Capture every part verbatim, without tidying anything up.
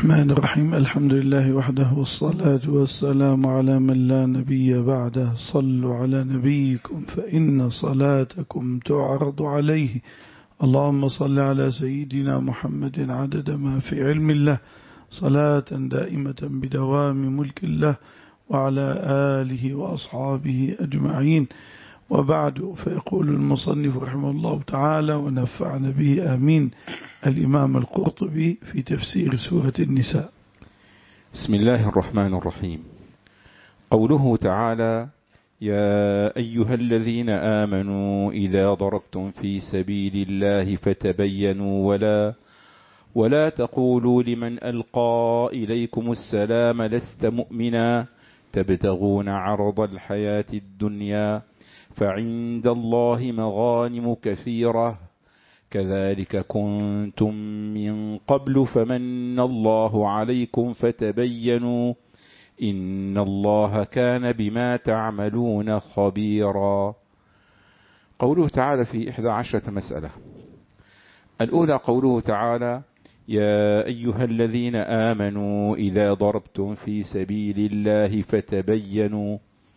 الرحمن الرحيم. الحمد لله وحده والصلاة والسلام على من لا نبي بعده. صلوا على نبيكم فإن صلاتكم تعرض عليه. اللهم صل على سيدنا محمد عدد ما في علم الله، صلاة دائمة بدوام ملك الله، وعلى آله وأصحابه أجمعين. وبعد، فيقول المصنف رحمه الله تعالى ونفعنا به آمين، الإمام القرطبي في تفسير سورة النساء. بسم الله الرحمن الرحيم. قوله تعالى: يا أيها الذين آمنوا إذا ضربتم في سبيل الله فتبينوا ولا ولا تقولوا لمن ألقى إليكم السلام لست مؤمنا تبتغون عرض الحياة الدنيا فعند الله مغانم كثيرة كذلك كنتم من قبل فمن الله عليكم فتبينوا إن الله كان بما تعملون خبيرا. قوله تعالى في إحدى عشرة مسألة. الأولى قوله تعالى: يا أيها الذين آمنوا إذا ضربتم في سبيل الله فتبينوا.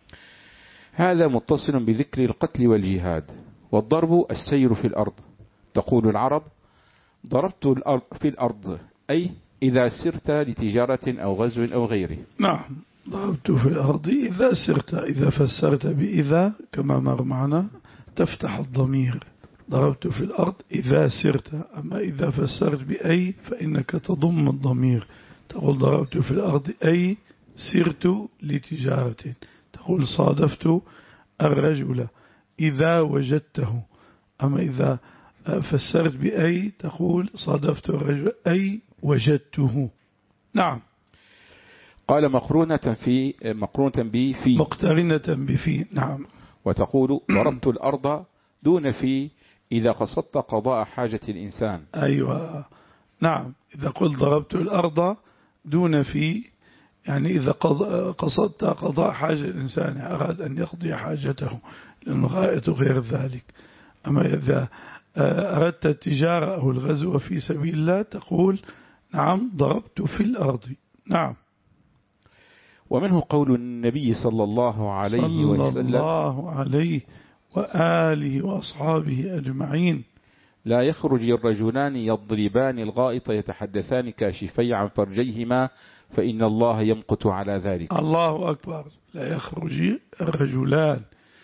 هذا متصل بذكر القتل والجهاد، والضرب السير في الأرض. تقول العرب: ضربت الأرض في الأرض، أي إذا سرت لتجارة أو غزو أو غيره. نعم، ضربت في الأرض إذا سرت. إذا فسرت بإذا كما مر معنا تفتح الضمير. ضربت في الأرض إذا سرت، أما إذا فسرت بأي فإنك تضم الضمير. تقول ضربت في الأرض أي سرت لتجارة. تقول صادفت الرجل إذا وجدته. أما إذا فسرت بأي تقول صادفت الرجل أي وجدته. نعم. قال مقرونة في مقرونة بفي مقترنة بفي. نعم. وتقول ضربت الأرض دون في إذا قصدت قضاء حاجة الإنسان. أيوة. نعم، إذا قلت ضربت الأرض دون في يعني إذا قصدت قضاء حاجة الإنسان، أراد أن يقضي حاجته، لأن غاية غير ذلك. أما إذا أردت التجارة أو الغزو في سبيل الله تقول نعم ضربت في الأرض. نعم. ومنه قول النبي صلى الله عليه وسلم صلى الله عليه وآله وأصحابه أجمعين: لا يخرج الرجلان يضربان الغائط يتحدثان كاشفي عن فرجيهما فإن الله يمقت على ذلك. الله أكبر. لا يخرج الرجلان،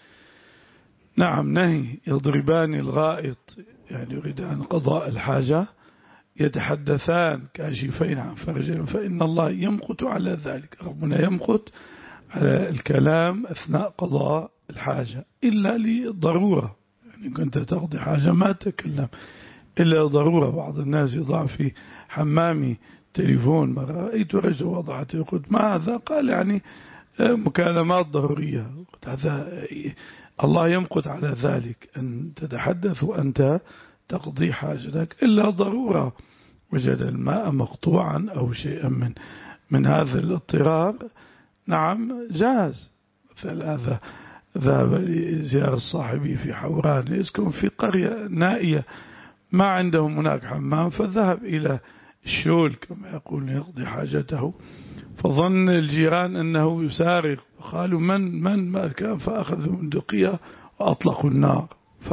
نعم، نهي، يضربان الغائط يعني يريدان قضاء الحاجة، يتحدثان كاشفين عن فرجهم فإن الله يمقت على ذلك. ربنا يمقت على الكلام أثناء قضاء الحاجة إلا لضرورة، يعني كنت تقضي حاجة ما تكلم إلا ضرورة. بعض الناس يضع في حمامي تليفون، ما رأيت رجل وضعته يقول ما هذا؟ قال يعني مكالمات ضرورية. هذا الله يمقت على ذلك، أن تتحدث وأنت تقضي حاجتك إلا ضرورة، وجد الماء مقطوعا أو شيئا من من هذا الاضطرار، نعم جاز. مثل هذا ذهب لزيارة صاحبي في حوران، يسكن في قرية نائية ما عندهم هناك حمام، فذهب إلى الشول كما يقول يقضي حاجته، فظن الجيران أنه يسارق، قالوا من من ما كان، فأخذوا بندقية وأطلقوا النار،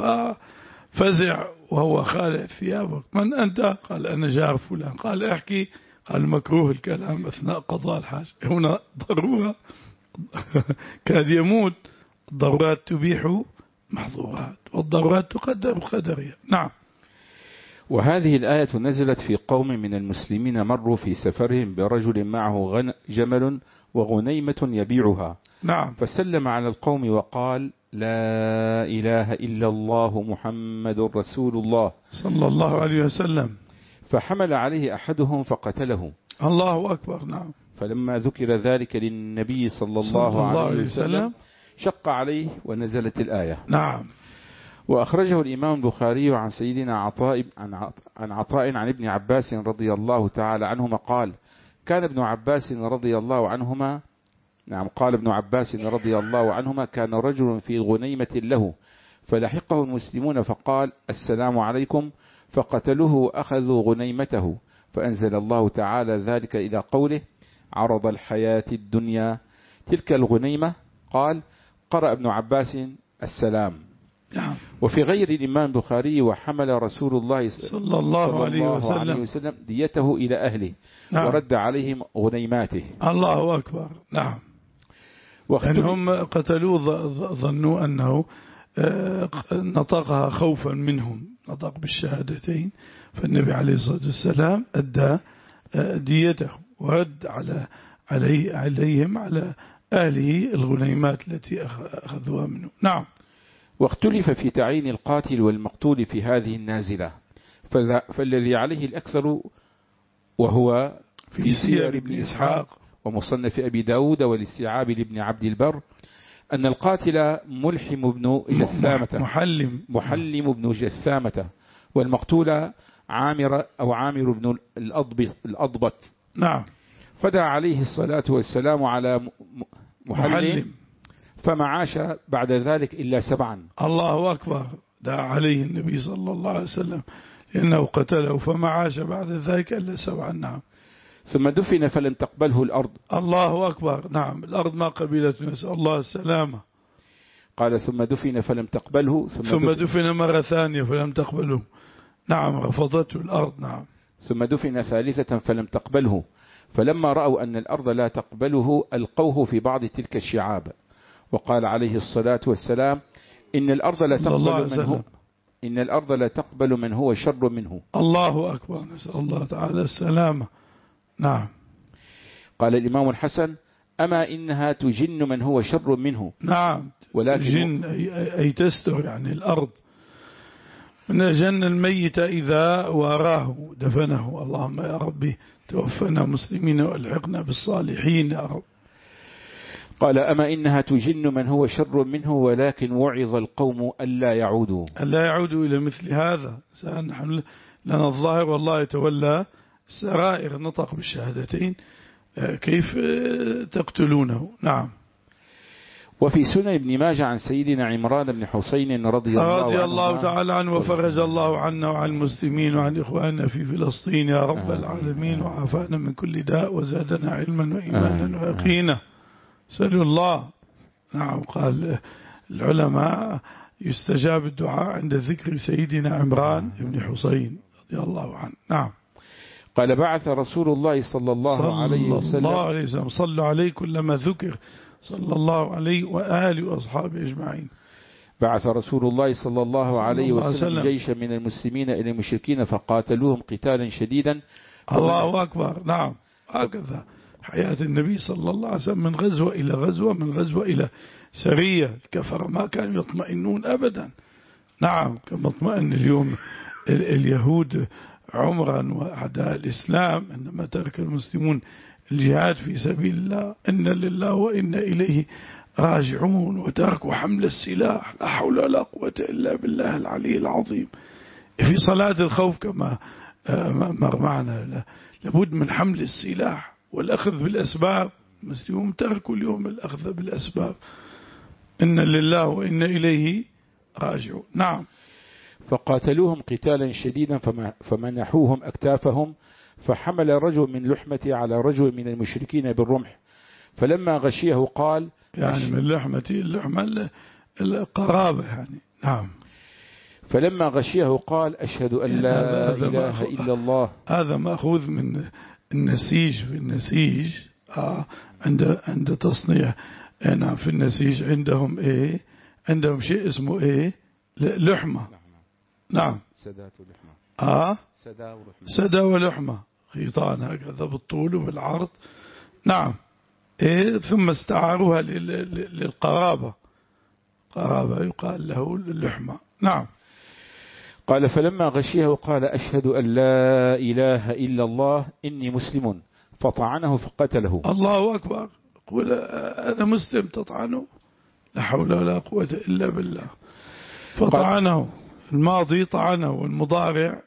ففزع وهو خالع ثيابه. من أنت؟ قال أنا جار فلان. قال احكي. قال مكروه الكلام أثناء قضاء الحاجة، هنا ضرورة كاد يموت. الضرورات تبيح محظورات، والضرورات تقدر قدرها. نعم. وهذه الآية نزلت في قوم من المسلمين مروا في سفرهم برجل معه جمل وغنيمة يبيعها. نعم. فسلم على القوم وقال: لا إله إلا الله محمد رسول الله صلى الله عليه وسلم. فحمل عليه أحدهم فقتله. الله أكبر. نعم. فلما ذكر ذلك للنبي صلى الله, صلى الله عليه وسلم شق عليه ونزلت الآية. نعم. وأخرجه الإمام البخاري عن سيدنا عطاء عن عطاء عن ابن عباس رضي الله تعالى عنهما قال: كان ابن عباس رضي الله عنهما نعم قال ابن عباس رضي الله عنهما كان رجل في غنيمة له فلحقه المسلمون فقال: السلام عليكم، فقتلوه أخذوا غنيمته فأنزل الله تعالى ذلك إلى قوله عرض الحياة الدنيا تلك الغنيمة. قال قرأ ابن عباس السلام. نعم. وفي غير الإمام البخاري وحمل رسول الله صلى الله عليه وسلم, وسلم ديته إلى أهله. نعم. ورد عليهم غنيماته. الله أكبر. نعم. يعني هم قتلوه ظنوا أنه نطقها خوفا منهم، نطق بالشهادتين، فالنبي عليه الصلاة والسلام أدى ديته ورد على علي عليهم على أهله الغنيمات التي أخذوها منه. نعم. واختلف في تعيين القاتل والمقتول في هذه النازلة، فالذي عليه الأكثر وهو في, في سير ابن إسحاق ومصنف أبي داود والاستيعاب لابن عبد البر أن القاتل ملحم بن جثامة محلم محلم بن جثامة، والمقتول عامر أو عامر بن الأضبط, الأضبط. نعم. فدعا عليه الصلاة والسلام على محلم, محلم فما عاش بعد ذلك إلا سبعا. الله أكبر. دعا عليه النبي صلى الله عليه وسلم لأنه قتله فما عاش بعد ذلك إلا سبعا. نعم. ثم دفن فلم تقبله الأرض. الله أكبر. نعم. الأرض ما قبلت، نسأل الله السلامة. قال ثم دفن فلم تقبله ثم, ثم دفن, دفن مرة ثانية فلم تقبله. نعم. رفضته الأرض. نعم. ثم دفن ثالثة فلم تقبله، فلما رأوا أن الأرض لا تقبله ألقوه في بعض تلك الشعاب. وقال عليه الصلاة والسلام إن الأرض لا تقبل من هو إن الأرض لا تقبل من هو شر منه. الله أكبر. نسأل الله تعالى السلامة. نعم. قال الإمام الحسن أما إنها تجن من هو شر منه. نعم. ولكن جن أي, أي تستر يعني الأرض. من جن الميت إذا واراه دفنه. اللهم يا ربي توفنا مسلمين والحقنا بالصالحين يا رب. قال أما إنها تجن من هو شر منه ولكن وعظ القوم ألا يعودوا ألا يعودوا إلى مثل هذا. سنحن لنا الظاهر والله يتولى السرائر، نطق بالشهادتين، كيف تقتلونه. نعم. وفي سنن ابن ماجه عن سيدنا عمران بن حسين رضي الله, رضي الله تعالى عنه وفرج الله عنا وعن المسلمين وعن إخواننا في فلسطين يا رب العالمين، وعافانا من كل داء وزادنا علما وإيمانا ويقينا. سألوا الله. نعم. قال العلماء يستجاب الدعاء عند ذكر سيدنا عمران بن حسين رضي الله عنه. نعم. قال بعث رسول الله صلى الله صلى عليه وسلم الله عليه وسلم صلوا عليه كلما ذكر صلى الله عليه وآله وأصحابه أجمعين. بعث رسول الله صلى الله عليه وسلم جيشا من المسلمين إلى المشركين فقاتلوهم قتالا شديدا. الله أكبر. نعم. هكذا حياة النبي صلى الله عليه وسلم، من غزوة إلى غزوة، من غزوة إلى سرية. الكفر ما كانوا يطمئنون أبدا. نعم. كما اطمئن اليوم اليهود عمرا وأعداء الإسلام عندما ترك المسلمون الجهاد في سبيل الله. إن لله وإنا إليه راجعون، وتركوا حمل السلاح. لا حول ولا قوة إلا بالله العلي العظيم. في صلاة الخوف كما مر معنا لابد من حمل السلاح والأخذ بالأسباب. المسلمون تركوا اليوم الأخذ بالأسباب. إن لله وإنا إليه راجعون. نعم. فقاتلوهم قتالا شديدا فمنحوهم أكتافهم، فحمل رجل من لحمته على رجل من المشركين بالرمح، فلما غشيه قال يعني من لحمتي اللحمة القرابة يعني. نعم. فلما غشيه قال أشهد أن لا إله إلا الله. هذا مأخوذ من النسيج. في النسيج آه عند عند تصنيع. نعم. في النسيج عندهم إيه؟ عندهم شيء اسمه إيه؟ لحمة. نعم. سدات ولحمة. آه سدا ولحمة. سدا ولحمة خيطان هكذا بالطول وبالعرض. نعم. إيه؟ ثم استعاروها للقرابة. قرابة يقال له اللحمة. نعم. قال فلما غشيه قال أشهد أن لا إله إلا الله إني مسلم، فطعنه فقتله. الله أكبر. قل أنا مسلم تطعنه؟ لا حول ولا قوة إلا بالله. فطعنه. الماضي طعنه والمضارع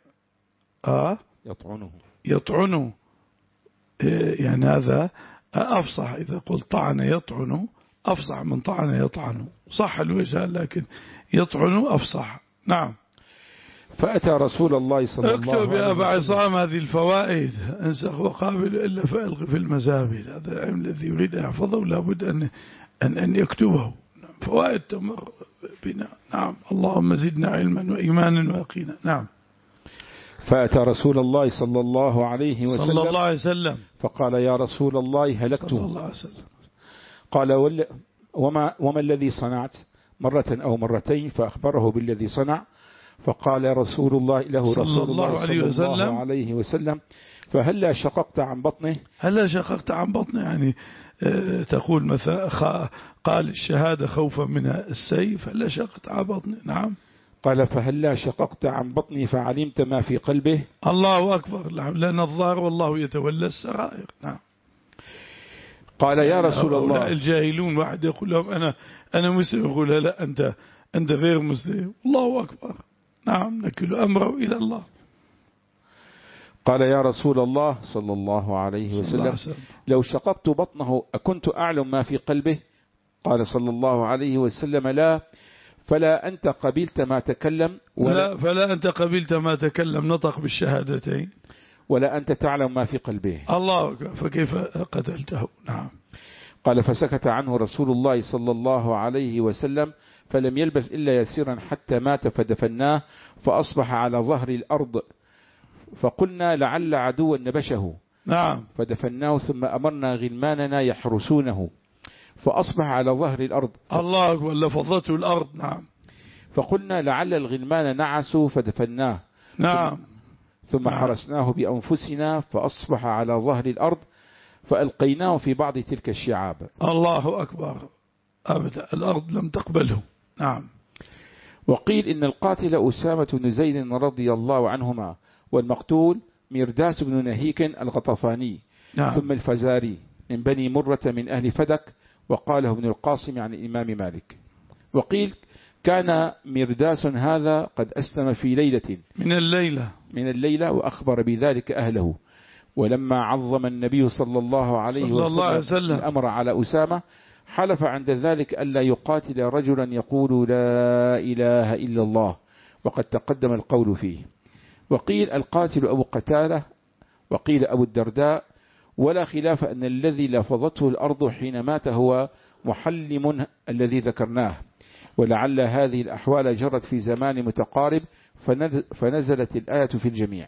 آه يطعنه يطعنه. إيه يعني هذا أفصح. إذا قلت طعن يطعنه أفصح من طعن يطعنه. صح الوجه لكن يطعنه أفصح. نعم. فأتى رسول الله صلى الله عليه وسلم. اكتب يا أبا عصام هذه الفوائد، انسخ وقابل إلا فألغ في المزابل. هذا العلم الذي يريد أن يحفظه لابد أن أن أن يكتبه. فوائد تمر بنا. نعم. اللهم زدنا علما وإيمانا ويقينا. نعم. فأتى رسول الله صلى الله عليه وسلم صلى الله عليه وسلم فقال يا رسول الله هلكت. صلى الله عليه وسلم. قال وما, وما الذي صنعت؟ مرة أو مرتين، فأخبره بالذي صنع. فقال رسول الله له صلى رسول الله عليه صلى الله عليه وسلم فهلا شققت عن بطنه؟ هلا شققت عن بطنه يعني اه تقول مثلا قال الشهادة خوفا من السيف، هلا شققت عن بطنه. نعم. قال فهلا شققت عن بطني فعلمت ما في قلبه؟ الله أكبر. لأن الظاهر والله يتولى السرائر. نعم. قال يا رسول الله الجاهلون واحد يقول لهم أنا أنا مسلم، يقول لا أنت أنت غير مسلم. الله أكبر. نعم. نكل أمره إلى الله. قال يا رسول الله صلى الله عليه وسلم لو شققت بطنه أكنت أعلم ما في قلبه؟ قال صلى الله عليه وسلم لا، فلا أنت قبلت ما تكلم ولا لا فلا أنت قبلت ما تكلم، نطق بالشهادتين، ولا أنت تعلم ما في قلبه. الله أكبر. فكيف قتلته؟ نعم. قال فسكت عنه رسول الله صلى الله عليه وسلم فلم يلبث إلا يسيرا حتى مات فدفناه فأصبح على ظهر الأرض، فقلنا لعل عدوا نبشه. نعم. فدفناه ثم أمرنا غلماننا يحرسونه فأصبح على ظهر الأرض. الله أكبر. لفظته الأرض. نعم. فقلنا لعل الغلمان نعسوا فدفناه. نعم. ثم نعم. حرسناه بأنفسنا فأصبح على ظهر الأرض فألقيناه في بعض تلك الشعاب. الله أكبر. أبدا الأرض لم تقبله. نعم. وقيل إن القاتل أسامة بن زيد رضي الله عنهما، والمقتول مرداس بن نهيك الغطفاني. نعم. ثم الفزاري من بني مرة من أهل فدك، وقاله ابن القاسم عن الإمام مالك. وقيل كان مرداس هذا قد أسلم في ليلة من الليلة من الليلة وأخبر بذلك أهله، ولما عظم النبي صلى الله عليه صلى الله عليه وسلم وسلم الأمر على أسامة حلف عند ذلك ألا يقاتل رجلا يقول لا إله إلا الله، وقد تقدم القول فيه. وقيل القاتل أبو قتادة، وقيل أبو الدرداء، ولا خلاف أن الذي لفظته الأرض حين مات هو محلم الذي ذكرناه، ولعل هذه الأحوال جرت في زمان متقارب فنزلت الآية في الجميع.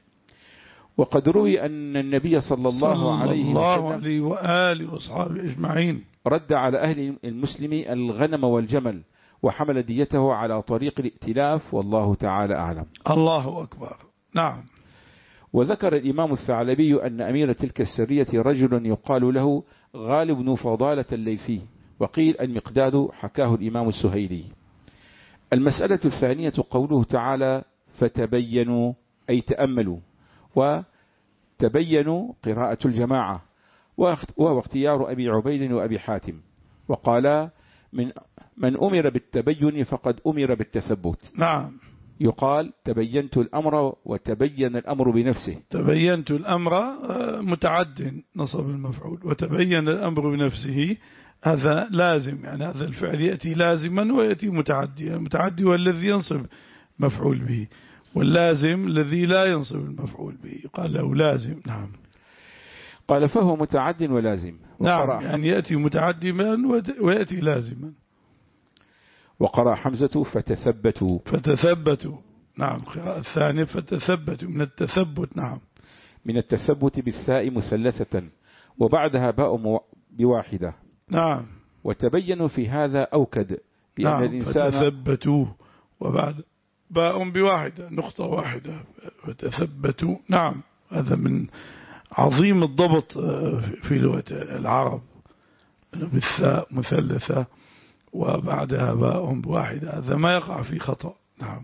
وقد روي أن النبي صلى الله عليه الله عليه وآله وأصحابه أجمعين رد على أهل المسلم الغنم والجمل وحمل ديته على طريق الائتلاف، والله تعالى أعلم. الله أكبر. نعم. وذكر الإمام الثعلبي أن أمير تلك السرية رجل يقال له غالب بن فضالة الليثي، وقيل المقداد، حكاه الإمام السهيلي. المسألة الثانية قوله تعالى فتبينوا أي تأملوا، وتبينوا قراءة الجماعة، وهو اختيار أبي عبيد وأبي حاتم. وقال من, من أمر بالتبين فقد أمر بالتثبت. نعم. يقال تبينت الأمر وتبين الأمر بنفسه. تبينت الأمر متعد نصب المفعول، وتبين الأمر بنفسه هذا لازم، يعني هذا الفعل يأتي لازما ويأتي متعديا. المتعدي هو الذي ينصب مفعول به، واللازم الذي لا ينصب المفعول به قال له لازم. نعم. قال فهو متعد ولازم. نعم. يعني يأتي متعدما ويأتي لازما. وقرأ حمزة فتثبتوا. فتثبتوا. نعم. قراءة الثانية فتثبتوا من التثبت. نعم. من التثبت بالثاء مثلثة وبعدها باء بواحدة. نعم. وتبينوا في هذا أوكد بأن نعم. الإنسان فتثبتوا وبعد باء بواحدة نقطة واحدة فتثبتوا. نعم. هذا من عظيم الضبط في لغة العرب، بالثاء مثلثة وبعدها باء بواحدة، هذا ما يقع في خطأ. نعم.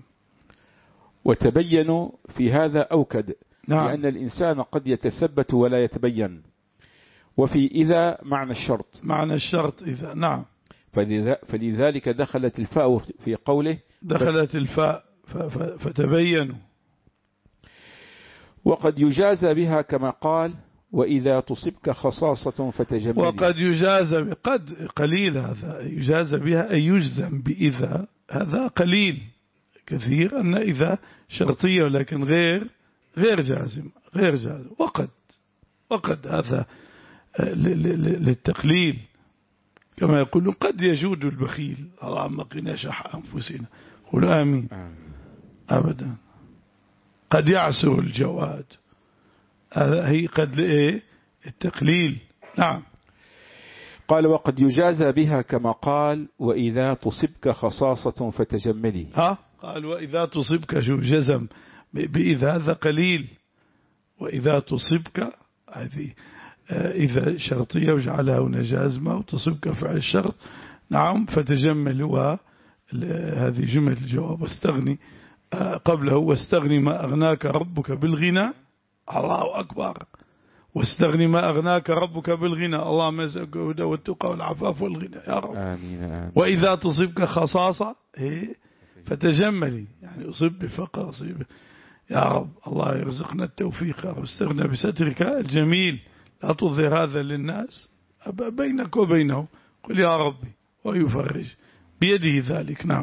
وتبينوا في هذا أوكد. نعم. لأن الإنسان قد يتثبت ولا يتبين. وفي إذا معنى الشرط. معنى الشرط إذا. نعم. فلذلك دخلت الفاء في قوله دخلت الفاء فتبينوا. وقد يجازى بها كما قال وإذا تصبك خصاصة فتجمل. وقد يجازى قد قليل، هذا يجازى بها أي يجزم بإذا، هذا قليل كثير أن إذا شرطية ولكن غير غير جازم غير جازم وقد وقد هذا للتقليل كما يقولون قد يجود البخيل اللهم قنا شح أنفسنا قولوا آمين أبدا قد يعسر الجواد هذا هي قد لإيه التقليل. نعم. قال وقد يجازى بها كما قال وإذا تصبك خصاصة فتجملي. ها قال وإذا تصبك شو جزم بإذا هذا قليل وإذا تصبك هذه إذا شرطية وجعلها هنا جازمة وتصبك فعل الشرط. نعم فتجمل وهذه جملة الجواب واستغني قبله واستغني ما أغناك ربك بالغنى. الله أكبر. واستغني ما أغناك ربك بالغنى. اللهم يسألك الهدى والتقى والعفاف والغنى يا رب. آمين آمين. وإذا تصبك خصاصة فتجملي يعني أصب بفقر أصيب يا رب. الله يرزقنا التوفيق يا رب. استغنى بسترك الجميل لا تظهر هذا للناس بينك وبينه قل يا ربي ويفرج بيده ذلك. نعم.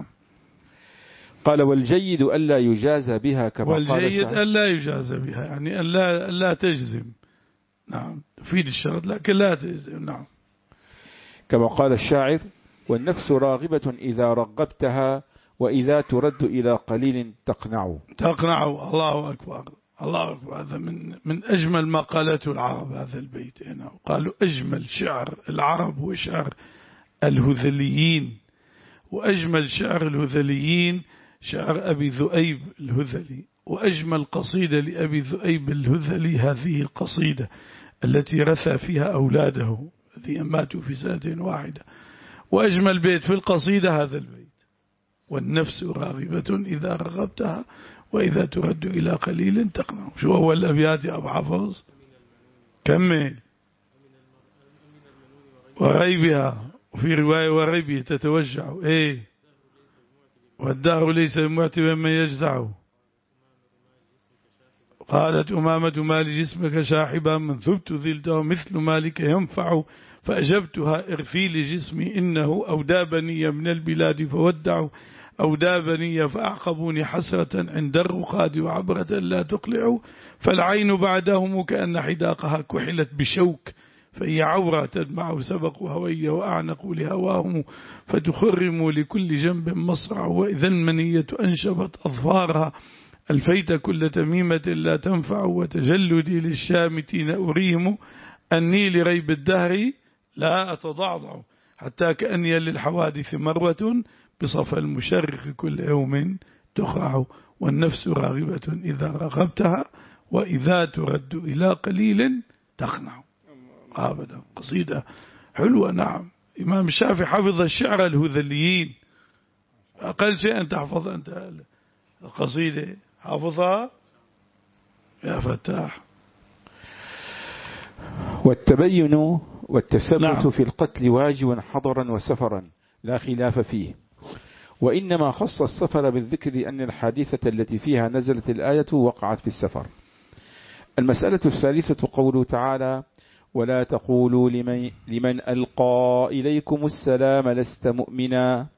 قال والجيد ألا يجازى بها كما قال والجيد ألا يجازى بها يعني ألا, ألا تجزم. نعم تفيد الشرط لكن لا تجزم. نعم. كما قال الشاعر والنفس راغبة إذا رغبتها وإذا ترد إلى قليل تقنع. تقنع. الله أكبر. الله أكبر. هذا من من أجمل ما قالته العرب هذا البيت هنا. قالوا أجمل شعر العرب هو شعر الهذليين وأجمل شعر الهذليين شعر أبي ذؤيب الهذلي وأجمل قصيدة لأبي ذؤيب الهذلي هذه القصيدة التي رثى فيها أولاده الذين ماتوا في سنة واحدة. وأجمل بيت في القصيدة هذا البيت والنفس راغبة إذا رغبتها وإذا ترد إلى قليل تقنع. شو هو الأبيات يا أبو حفظ؟ كمل. وريبها وفي رواية وريبه تتوجع إيه والدهر ليس معتبا من يجزعه. قالت أمامة ما لجسمك شاحبا من ثبت ذلته مثل مالك ينفع فأجبتها ارثي لجسمي إنه أودابني من البلاد فودعوا أودابني فأعقبوني حسرة عند الرقاد وعبرة لا تقلع فالعين بعدهم كأن حداقها كحلت بشوك فهي عورة تدمع سبقوا هوية وأعنقوا لهواهم فتخرموا لكل جنب مصرع وإذا المنية أنشبت أظفارها الفيت كل تميمة لا تنفع وتجلدي للشامتين أريهم أني لريب الدهر لا أتضعضع حتى كأني للحوادث مروة بصف المشرق كل يوم تخرع والنفس راغبة إذا رغبتها وإذا ترد إلى قليل تقنع. أبدا قصيدة حلوة. نعم. إمام الشافعي حفظ الشعر الهذليين أقل شيء أن تحفظ أنت القصيدة حافظها يا فتاح. والتبين والتثبت نعم. في القتل واجب حضرا وسفرا لا خلاف فيه وإنما خص السفر بالذكر لأن الحادثة التي فيها نزلت الآية وقعت في السفر. المسألة الثالثة قوله تعالى ولا تقولوا لمن, لمن ألقى إليكم السلام لست مؤمنا.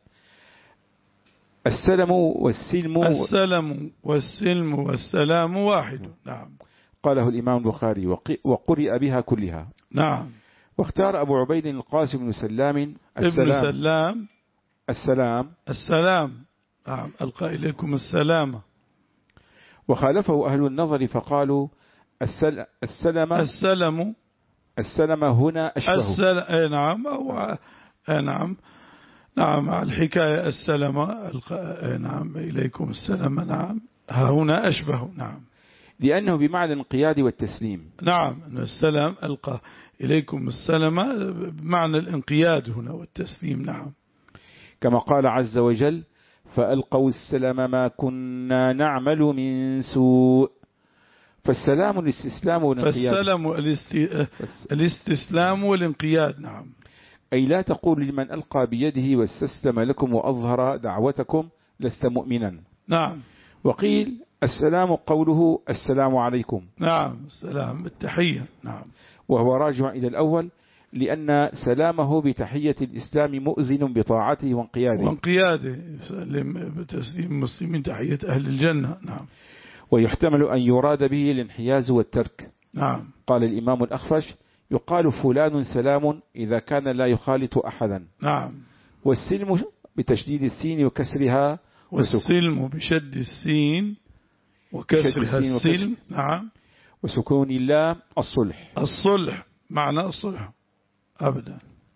السلم والسلم السلم والسلم والسلام واحد. نعم. قاله الإمام البخاري وقرئ بها كلها. نعم. واختار أبو عبيد القاسم بن سلام ابن سلام السلام السلام. نعم. ألقى إليكم السلام. وخالفه أهل النظر فقالوا السل... السلم السلم السلم هنا أشبه. السلم. نعم. أو نعم. نعم. الحكاية السلام ألقى. نعم. إليكم السلام. نعم. هنا أشبه. نعم. لأنه بمعنى الانقياد والتسليم. نعم. السلام ألقى إليكم السلام بمعنى الانقياد هنا والتسليم. نعم. كما قال عز وجل فألقوا السلام ما كنا نعمل من سوء. فالسلام الاستسلام والانقياد. فالسلام الاستسلام والانقياد. نعم. أي لا تقول لمن ألقى بيده واستسلم لكم وأظهر دعوتكم لست مؤمنا. نعم. وقيل السلام قوله السلام عليكم. نعم. السلام التحية. نعم. وهو راجع إلى الأول لأن سلامه بتحية الإسلام مؤذن بطاعته وانقياده وانقياده يسلم بتسليم المسلمين تحية أهل الجنة. نعم. ويحتمل أن يراد به الانحياز والترك. نعم. قال الإمام الأخفش يقال فلان سلام إذا كان لا يخالط أحدا. نعم. والسلم بتشديد السين وكسرها، والسلم بشد السين وكسرها السلم. نعم. وسكون اللام الصلح. الصلح معنى الصلح أبدا.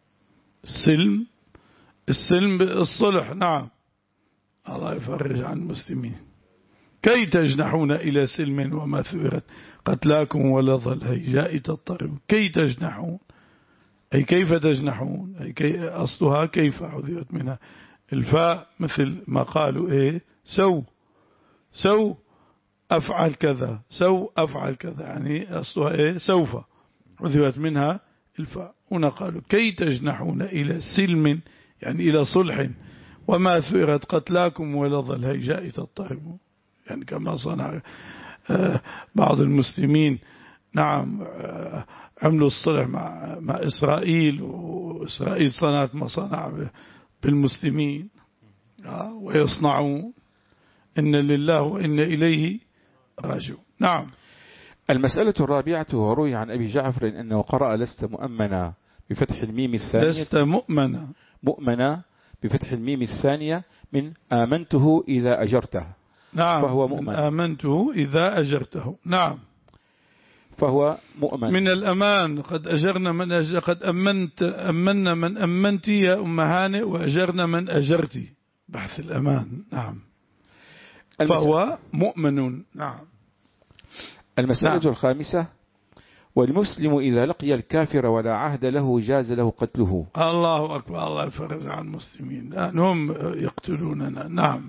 السلم السلم الصلح. نعم. الله يفرج عن المسلمين. كي تجنحون إلى سلم وما ثورت قتلاكم ولظى الهيجاء تضطرب. كي تجنحون أي كيف تجنحون، أي كي أصلها كيف حذفت منها الفاء مثل ما قالوا إيه سو سو أفعل كذا سو أفعل كذا، يعني أصلها إيه سوف حذفت منها الفاء. هنا قالوا كي تجنحون إلى سلم يعني إلى صلح وما ثورت قتلاكم ولظى الهيجاء تضطرب، يعني كما صنع بعض المسلمين. نعم. عملوا الصلح مع مع إسرائيل، وإسرائيل صنعت ما صنع بالمسلمين ويصنعون. إن لله وإن إليه راجعون. نعم. المسألة الرابعة وروي عن أبي جعفر أنه قرأ لست مؤمنا بفتح الميم الثانية لست مؤمنا مؤمنا بفتح الميم الثانية من آمنته إذا أجرته. نعم. فهو مؤمن. آمنته إذا أجرته. نعم. فهو مؤمن. من الأمان. قد أجرنا من أجر قد أمنت أمنا من أمنتي يا أم هانئ وأجرنا من أجرتي. بحث الأمان. نعم. فهو مؤمن. نعم. المسألة نعم. الخامسة والمسلم إذا لقي الكافر ولا عهد له جاز له قتله. الله أكبر. الله يفرج عن المسلمين لأنهم يقتلوننا. نعم.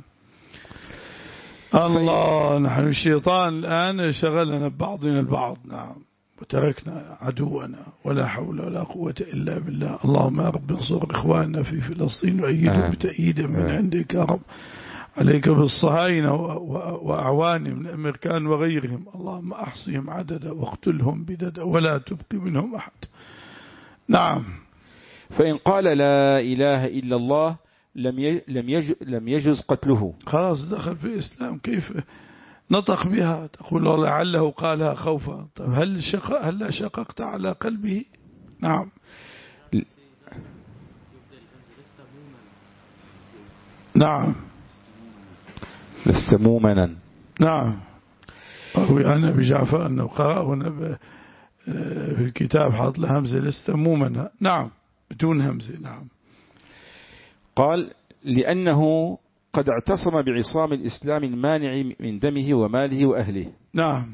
الله. نحن الشيطان الآن شغلنا ببعضنا البعض. نعم. وتركنا عدونا ولا حول ولا قوة إلا بالله. اللهم يا رب انصر إخواننا في فلسطين وأيدهم بتأييد من عندك يا رب. عليك بالصهاينة وأعوانهم من الأمريكان وغيرهم. اللهم أحصهم عددا واقتلهم بددا ولا تبقي منهم أحد. نعم. فإن قال لا إله إلا الله لم لم يجز قتله. خلاص دخل في الإسلام. كيف نطق بها؟ تقول لعله قالها خوفا. طيب هل شق هل شققت على قلبه؟ نعم. نعم. لست مؤمنا. نعم. أروي عن أبي جعفر أنه قرأ هنا في الكتاب حاط له همزة لست مؤمنا. نعم. بدون همزة. نعم. قال لأنه قد اعتصم بعصام الإسلام المانع من دمه وماله وأهله. نعم.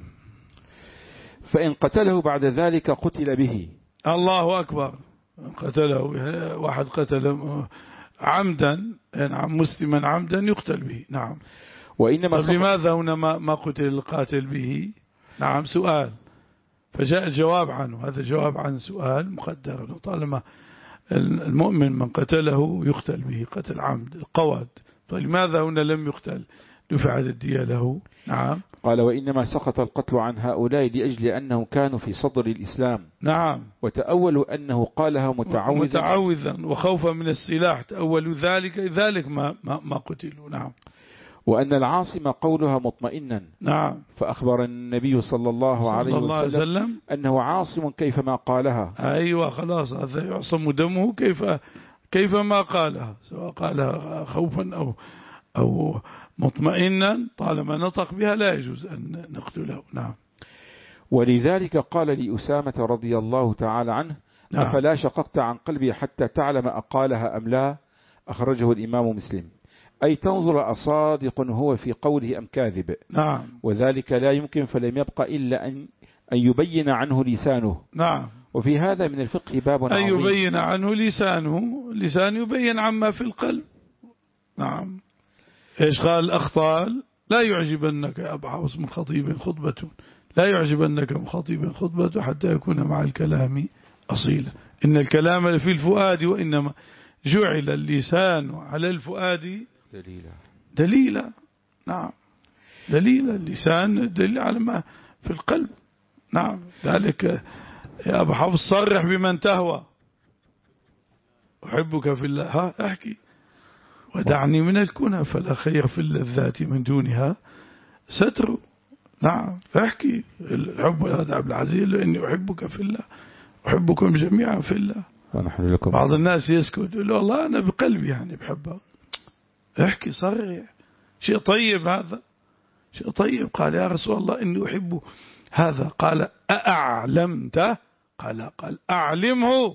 فإن قتله بعد ذلك قتل به. الله أكبر. قتله واحد قتل عمدا يعني مسلما عمدا يقتل به. نعم. وإنما طب لماذا هنا ما قتل القاتل به؟ نعم. سؤال. فجاء الجواب عنه. هذا جواب عن سؤال مقدر. طالما المؤمن من قتله يقتل به قتل عمد القواد. فلماذا هنا لم يقتل؟ دفعت الدية له. نعم. قال وإنما سقط القتل عن هؤلاء لأجل أنهم كانوا في صدر الإسلام. نعم. وتأولوا أنه قالها متعوذا متعوذا وخوفا من السلاح. تأولوا ذلك ذلك ما, ما, ما قتلوا. نعم. وأن العاصم قولها مطمئنا. نعم. فأخبر النبي صلى الله عليه صلى الله عليه وسلم, وسلم أنه عاصم كيفما قالها. أيوة خلاص هذا يعصم دمه كيف كيفما قالها، سواء قالها خوفا أو أو مطمئنا، طالما نطق بها لا يجوز أن نقتله. نعم. ولذلك قال لأسامة رضي الله تعالى عنه نعم. أفلا شققت عن قلبي حتى تعلم أقالها أم لا؟ أخرجه الإمام مسلم. أي تنظر أصادق هو في قوله أم كاذب. نعم. وذلك لا يمكن، فلم يبق إلا أن أن يبين عنه لسانه. نعم. وفي هذا من الفقه باب عظيم. أن يبين عنه لسانه، لسان يبين عما في القلب. نعم. إيش قال الأخطال؟ لا يعجبنك يا أبا حفص من خطيب خطبة، لا يعجبنك من خطيب خطبة حتى يكون مع الكلام أصيلا. إن الكلام في الفؤاد، وإنما جعل اللسان على الفؤاد دليلا. دليلا. نعم. دليلا. اللسان دليل على ما في القلب. نعم. ذلك يا أبا حفص صرح بمن تهوى. أحبك في الله، ها احكي. ودعني من الكنى فلا خير في اللذات من دونها ستر. نعم، فاحكي الحب هذا عبد العزيز لأني أحبك في الله، أحبكم جميعا في الله. ونحن لكم. بعض الناس يسكت يقول والله أنا بقلبي يعني بحبها. احكي صرح، شيء طيب هذا، شيء طيب. قال يا رسول الله إني أحب هذا. قال أأعلمته؟ قال قال أعلمه،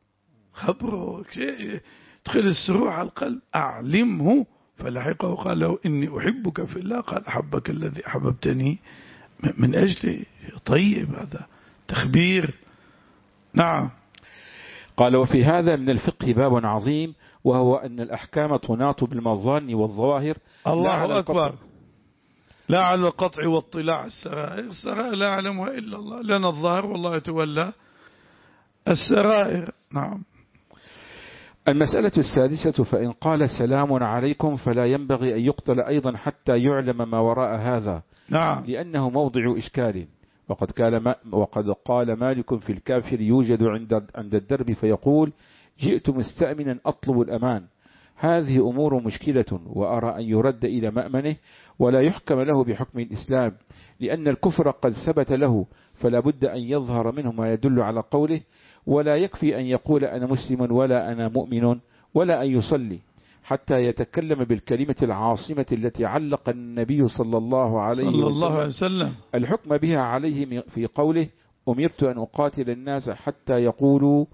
خبره شيء يدخل السرور على القلب. أعلمه. فلحقه قال له إني أحبك في الله. قال أحبك الذي أحببتني من أجله. طيب، هذا تخبير. نعم. قال وفي هذا من الفقه باب عظيم، وهو أن الأحكام تناط بالمظان والظواهر. الله أكبر. لا على القطع واطلاع السرائر. السرائر لا يعلمها إلا الله، لنا الظاهر والله يتولى السرائر. نعم. المسألة السادسة: فإن قال سلام عليكم فلا ينبغي أن يقتل أيضا حتى يعلم ما وراء هذا. نعم. لأنه موضع إشكال. وقد قال وقد قال مالك في الكافر يوجد عند عند الدرب فيقول جئت مستأمنا أطلب الأمان. هذه أمور مشكلة، وأرى أن يرد إلى مأمنه ولا يحكم له بحكم الإسلام، لأن الكفر قد ثبت له، فلا بد أن يظهر منه ما يدل على قوله، ولا يكفي أن يقول أنا مسلم ولا أنا مؤمن ولا أن يصلي حتى يتكلم بالكلمة العاصمة التي علق النبي صلى الله عليه صلى الله عليه وسلم وسلم الحكم بها عليه في قوله أمرت أن أقاتل الناس حتى يقولوا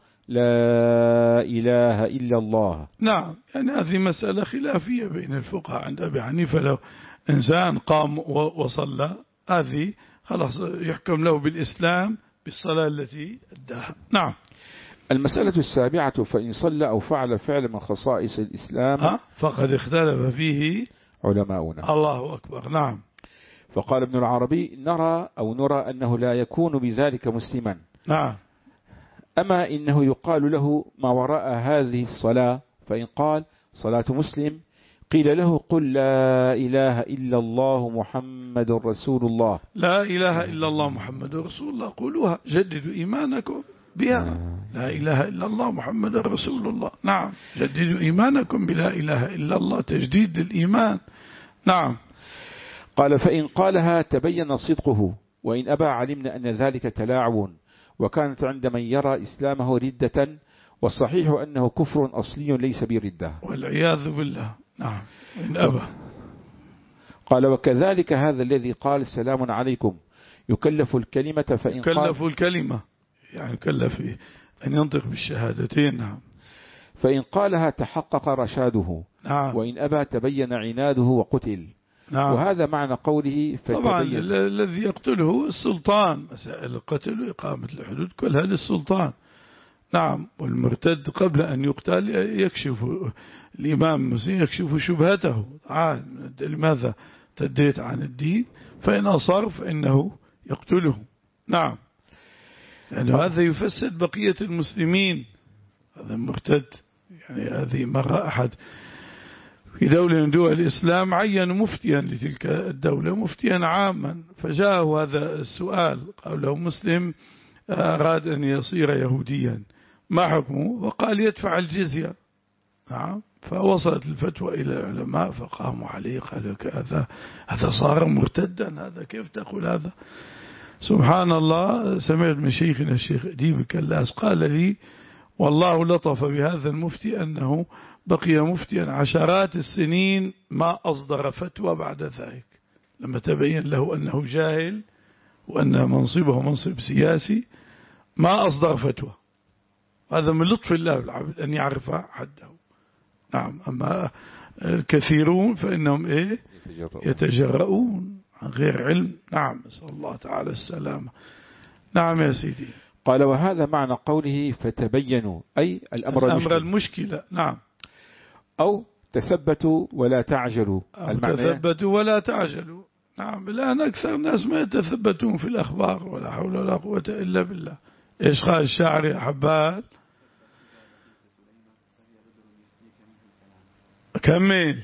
لا إله إلا الله. نعم. يعني هذه مسألة خلافية بين الفقهاء. عند أبي حنيفة لو إنسان قام وصلى هذه خلاص يحكم له بالإسلام بالصلاة التي أداها. نعم. المسألة السابعة: فإن صلى أو فعل فعل من خصائص الإسلام فقد اختلف فيه علماؤنا. الله أكبر. نعم. فقال ابن العربي نرى أو نرى أنه لا يكون بذلك مسلما. نعم. أما إنه يقال له ما وراء هذه الصلاة، فإن قال صلاة مسلم قيل له قل لا إله إلا الله محمد رسول الله. لا إله إلا الله محمد رسول الله، قولوها جددوا إيمانكم بها. لا إله إلا الله محمد رسول الله. نعم. جددوا إيمانكم بلا إله إلا الله، تجديد للإيمان. نعم. قال فإن قالها تبين صدقه، وإن أبى علمنا أن ذلك تلاعب، وكانت عند من يرى إسلامه ردة، والصحيح أنه كفر أصلي ليس بردة والعياذ بالله. نعم. إن أبى. قال وكذلك هذا الذي قال السلام عليكم يكلف الكلمة، فإن يكلف الكلمة يعني يكلف أن ينطق بالشهادتين. نعم. فإن قالها تحقق رشاده. نعم. وإن أبى تبين عناده وقتل. نعم. وهذا معنى قوله فتبين. طبعا الذي يقتله السلطان. مسائل القتل وإقامة الحدود كلها للسلطان. نعم. والمرتد قبل أن يقتل يكشف الإمام المسلم يكشف شبهته. لماذا تديت عن الدين؟ فإن أصر فإنه يقتله. نعم. يعني هذا يفسد بقية المسلمين. هذا مرتد. يعني هذه مرة أحد في دولة من دول الإسلام عين مفتيا لتلك الدولة، مفتيا عاما، فجاءه هذا السؤال. قال له مسلم أراد أن يصير يهوديا، ما حكمه؟ وقال يدفع الجزية. نعم. فوصلت الفتوى إلى العلماء فقاموا عليه قالوا هذا هذا صار مرتدا، هذا كيف تقول هذا؟ سبحان الله. سمعت من شيخنا الشيخ أديب الكلاس قال لي والله لطف بهذا المفتي أنه بقي مفتيا عشرات السنين ما أصدر فتوى بعد ذلك، لما تبين له أنه جاهل وأن منصبه منصب سياسي ما أصدر فتوى. هذا من لطف الله بالعبد أن يعرف حده. نعم. أما الكثيرون فإنهم إيه يتجرؤون عن غير علم. نعم. نسأل الله تعالى السلامة. نعم يا سيدي. قال وهذا معنى قوله فتبينوا، أي الأمر, الأمر المشكلة. نعم. أو تثبتوا ولا تعجلوا. أو تثبتوا ولا تعجلوا. نعم. الآن أكثر الناس ما يتثبتون في الأخبار، ولا حول ولا قوة إلا بالله. إيش قال الشاعر يا حبال؟ كمل.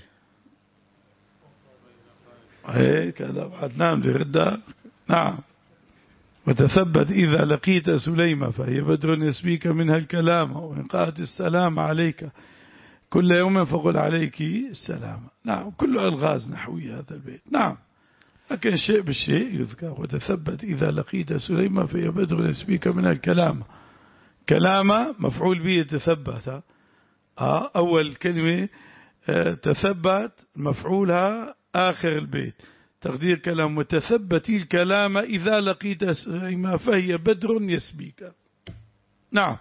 هيك هذا بعد نام في غدا. نعم. وتثبت إذا لقيت سليمة فهي بدر يسبيك منها الكلام، وإن قالت السلام عليك كل يوم فقل عليك السلام. نعم، كل ألغاز نحوي هذا البيت. نعم، لكن الشيء بالشيء يذكر. وتثبت إذا لقيت سليمة فهي بدر يسبيك منها الكلام. كلام مفعول به تثبت، أول كلمة تثبت مفعولها آخر البيت، تقدير كلام وتثبت الكلام إذا لقيت سليمة فهي بدر يسبيك. نعم.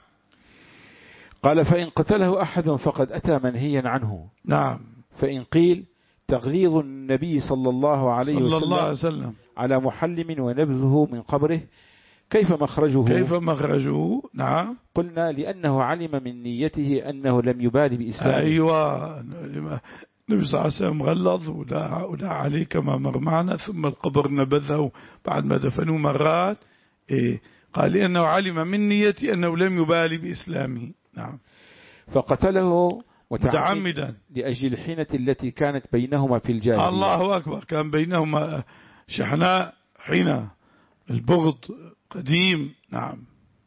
قال فإن قتله أحد فقد أتى منهيا عنه. نعم. فإن قيل تغليظ النبي صلى الله عليه صلى وسلم, الله عليه وسلم على محلم ونبذه من قبره، كيف مخرجه؟ كيف مخرجه؟ نعم. قلنا لأنه علم من نيته أنه لم يبالي بإسلامه. أيوة، النبي صلى الله عليه وسلم غلظ ولا عليه كما مر معنا، ثم القبر نبذه بعد ما دفنوه مرات. إيه؟ قال لأنه علم من نيته أنه لم يبالي بإسلامه. نعم. فقتله متعمدا لأجل الحينة التي كانت بينهما في الجاهلية. الله أكبر، كان بينهما شحناء حين البغض قديم. نعم.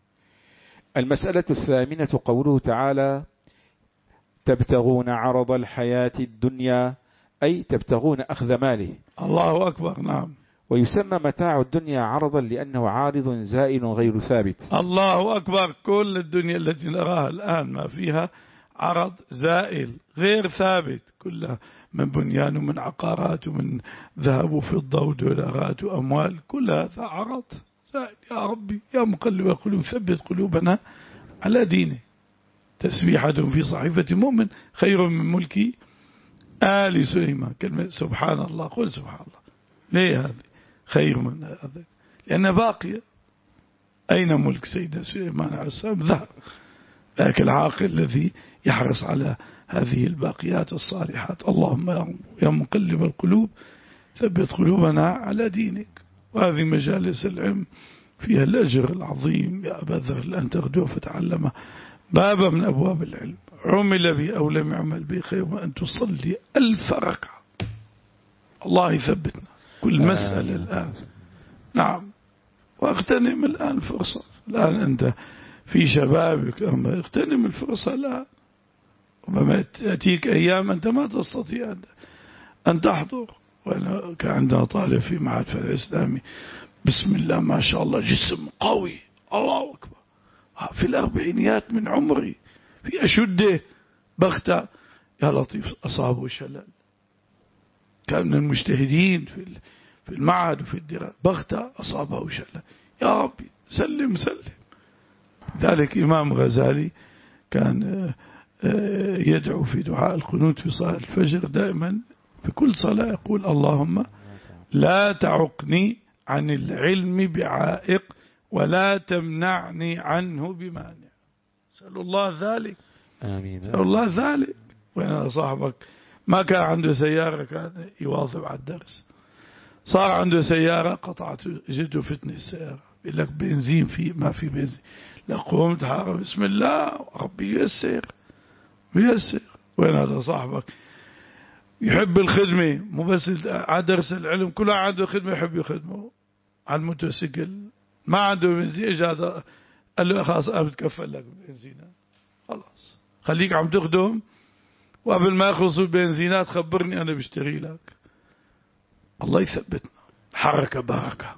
المسألة الثامنة قوله تعالى تبتغون عرض الحياة الدنيا، أي تبتغون أخذ ماله. الله أكبر. نعم. ويسمى متاع الدنيا عرضا لأنه عارض زائل غير ثابت. الله أكبر. كل الدنيا التي نراها الآن ما فيها عرض زائل غير ثابت، كلها من بنيان ومن عقارات ومن ذهب وفضة ودولارات وأموال، كل هذا عرض زائل. يا ربي يا مقلب القلوب ثبت قلوبنا على دينه. تسبيحة في صحيفة مؤمن خير من ملك آل سليمان. كلمة سبحان الله، قل سبحان الله. ليه هذه خير من هذا؟ لأنها باقية. أين ملك سيدنا سليمان عليه السلام؟ ذهب. ذاك العاقل الذي يحرص على هذه الباقيات الصالحات. اللهم يا مقلب القلوب ثبت قلوبنا على دينك. وهذه مجالس العلم فيها الأجر العظيم. يا أبا ذر أن تغدو فتعلم بابا من أبواب العلم، عمل به أو لم يعمل به خير وأن تصلي ألف ركعة. الله يثبتنا كل مسألة الآن. نعم. واغتنم الآن فرصة. الآن أنت في شبابك، اغتنم الفرصة الآن. وما تأتيك أيام أنت ما تستطيع أن تحضر. وأنا كان عندنا طالب في معهد فتح الإسلامي بسم الله ما شاء الله جسم قوي، الله أكبر، في الأربعينيات من عمري، في أشده بغتة يا لطيف أصابه شلل. كان من المجتهدين في المعهد وفي الدراسة، بغتة أصابه شلل. يا ربي سلم سلم. ذلك إمام غزالي كان يدعو في دعاء القنوت في صلاة الفجر دائما في كل صلاة يقول اللهم لا تعقني عن العلم بعائق ولا تمنعني عنه بمانع. سأل الله ذلك. آمين. سأل الله ذلك. وأنا صاحبك ما كان عنده سيارة كان يواظب على الدرس، صار عنده سيارة قطعت جده فتنة السيارة، يقول لك بنزين في ما في بنزين، لقوم تحارب بسم الله ربي ييسر ييسر. وين هذا صاحبك يحب الخدمة، مو بس على درس العلم، كل عنده خدمة يحب يخدمه. على الموتوسيكل ما عنده بنزين، اجى هذا قال له خلاص انا بتكفل لك بالبنزينات، خلاص خليك عم تخدم وقبل ما يخلصوا البنزينات خبرني انا بشتري لك. الله يثبتنا. حركة بركة.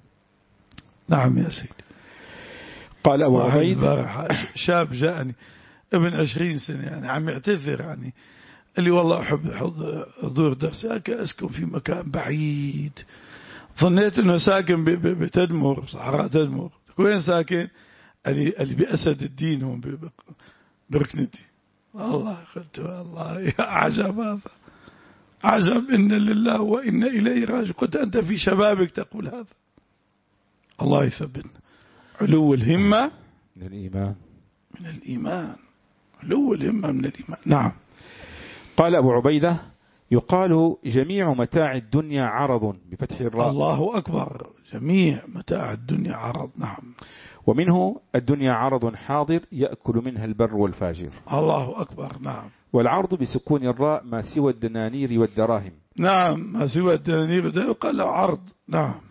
نعم يا سيدي. قال أبو عبيد شاب جاءني ابن عشرين سنة يعني عم يعتذر يعني اللي والله أحب حضور درس، أسكن في مكان بعيد، ظنيت أنه ساكن بتدمر صحراء تدمر. وين ساكن؟ اللي اللي بأسد الدين هم بركنتي. الله قلت الله عجب هذا عجب. إن لله وإن إليه راجع. قلت أنت في شبابك تقول هذا. الله يثبتنا. علو الهمة من الإيمان من الإيمان. علو الهمة من الإيمان. نعم. قال أبو عبيدة يقال جميع متاع الدنيا عرض بفتح الراء. الله أكبر. جميع متاع الدنيا عرض. نعم. ومنه الدنيا عرض حاضر يأكل منها البر والفاجر. الله أكبر. نعم. والعرض بسكون الراء ما سوى الدنانير والدراهم. نعم. ما سوى الدنانير والدراهم قال له عرض. نعم.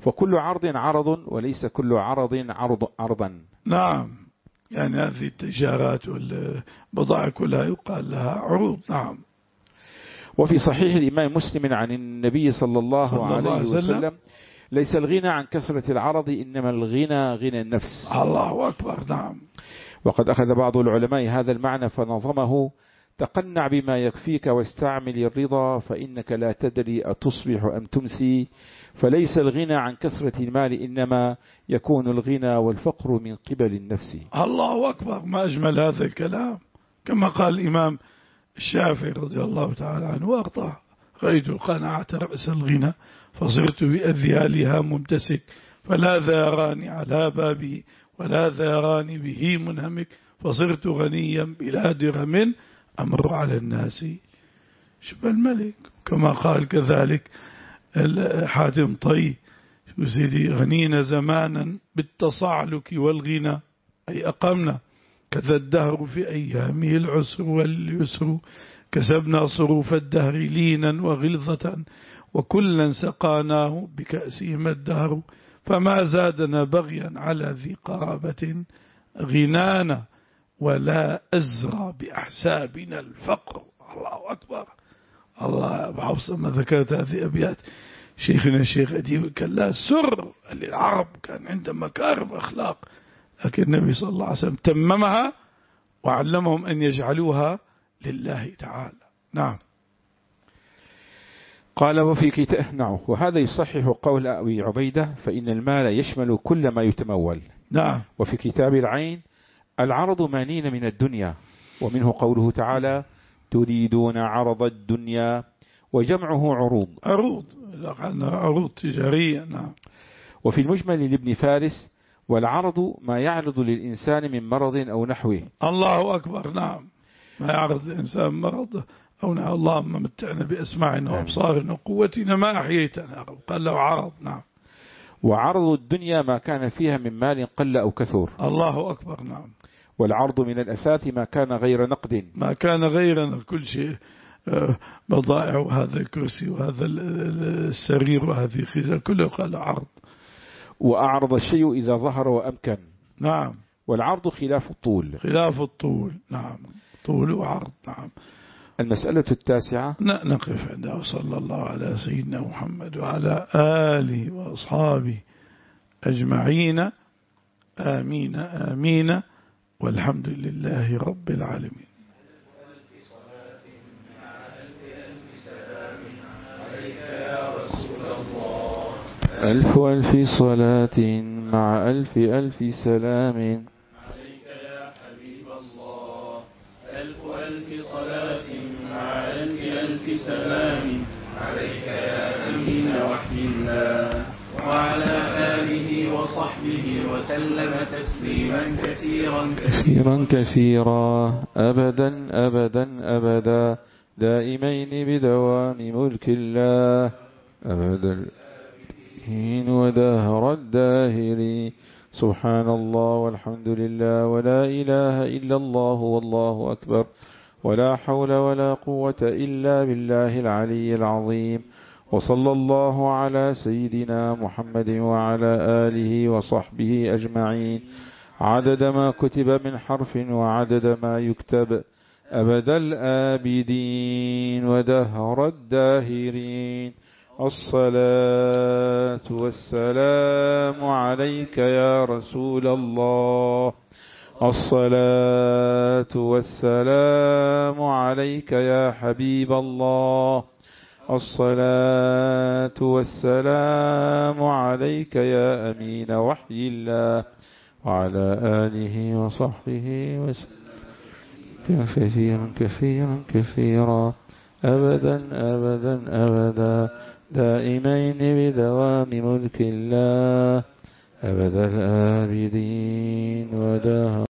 فكل عرض عرض وليس كل عرض عرض عرضا. نعم، يعني هذه التجارات والبضائع كلها يقال لها عروض. نعم. وفي صحيح الإمام مسلم عن النبي صلى الله, صلى الله عليه وسلم, وسلم ليس الغنى عن كثرة العرض إنما الغنى غنى النفس. الله أكبر. نعم. وقد أخذ بعض العلماء هذا المعنى فنظمه: تقنع بما يكفيك واستعمل الرضا فإنك لا تدري أتصبح أم تمسي، فليس الغنى عن كثرة المال إنما يكون الغنى والفقر من قبل النفس. الله أكبر، ما أجمل هذا الكلام. كما قال الإمام الشافعي رضي الله تعالى عنه وأرضاه: رأيت القناعة رأس الغنى فصرت بأذيالها ممتسك، فلا ذا يراني على بابه ولا ذا يراني به منهمك، فصرت غنيا بلا درهم أمر على الناس شبه الملك. كما قال كذلك حاتم طي: سيدي غنينا زمانا بالتصعلك والغنى، أي أقمنا كذا الدهر في أيامه العسر واليسر، كسبنا صروف الدهر لينا وغلظة، وكلا سقاناه بكأسهم الدهر، فما زادنا بغيا على ذي قرابة غنانا، ولا أزرى بأحسابنا الفقر. الله أكبر. الله أبو حفصة ما ذكرت هذه أبيات شيخنا الشيخ أديب كلا سر للعرب كان عنده مكارم أخلاق، لكن النبي صلى الله عليه وسلم تممها وعلمهم أن يجعلوها لله تعالى. نعم. قال وفي كتاب نعم وهذا يصحح قول أبي عبيدة: فإن المال يشمل كل ما يتمول. نعم. وفي كتاب العين: العرض مانين من الدنيا، ومنه قوله تعالى: تريدون عرض الدنيا، وجمعه عروض. عروض عروض تجارية. نعم. وفي المجمل لابن فارس: والعرض ما يعرض للإنسان من مرض أو نحوه. الله أكبر. نعم. ما يعرض الإنسان مرض أو نحو. اللهم متعنا بأسماعنا وأبصارنا وقوتنا ما أحييتنا، قال له عرض. نعم. وعرض الدنيا ما كان فيها من مال قل أو كثر. الله أكبر. نعم. والعرض من الأثاث ما كان غير نقد، ما كان غير كل شيء، بضائع، وهذا الكرسي وهذا السرير وهذه خزة كله قال عرض. وأعرض الشيء إذا ظهر وأمكن. نعم. والعرض خلاف الطول. خلاف الطول. نعم. طول وعرض. نعم. المسألة التاسعة نقف عندها. صلى الله على سيدنا محمد وعلى آله وأصحابه أجمعين. آمين آمين، والحمد لله رب العالمين. ألف ألف صلاة مع ألف ألف سلام عليك يا حبيب الله. ألف ألف صلاة مع ألف ألف سلام عليك يا أمين وحي الله، وعلى آله وصحبه وسلم تسليما كثيرا كثيرا كثيرا أبدا أبدا أبدا دائمين بدوام ملك الله أبدا ودهر الداهر. سبحان الله والحمد لله ولا إله إلا الله والله أكبر، ولا حول ولا قوة إلا بالله العلي العظيم. وصلى الله على سيدنا محمد وعلى آله وصحبه أجمعين، عدد ما كتب من حرف وعدد ما يكتب، أبد الآبدين ودهر الداهرين. الصلاة والسلام عليك يا رسول الله، الصلاة والسلام عليك يا حبيب الله، الصلاة والسلام عليك يا أمين وحي الله، وعلى آله وصحبه وسلم كثيرا كثيرا كثيرا أبدا أبدا أبدا دائمين بدوام ملك الله أبد الآبدين ودهر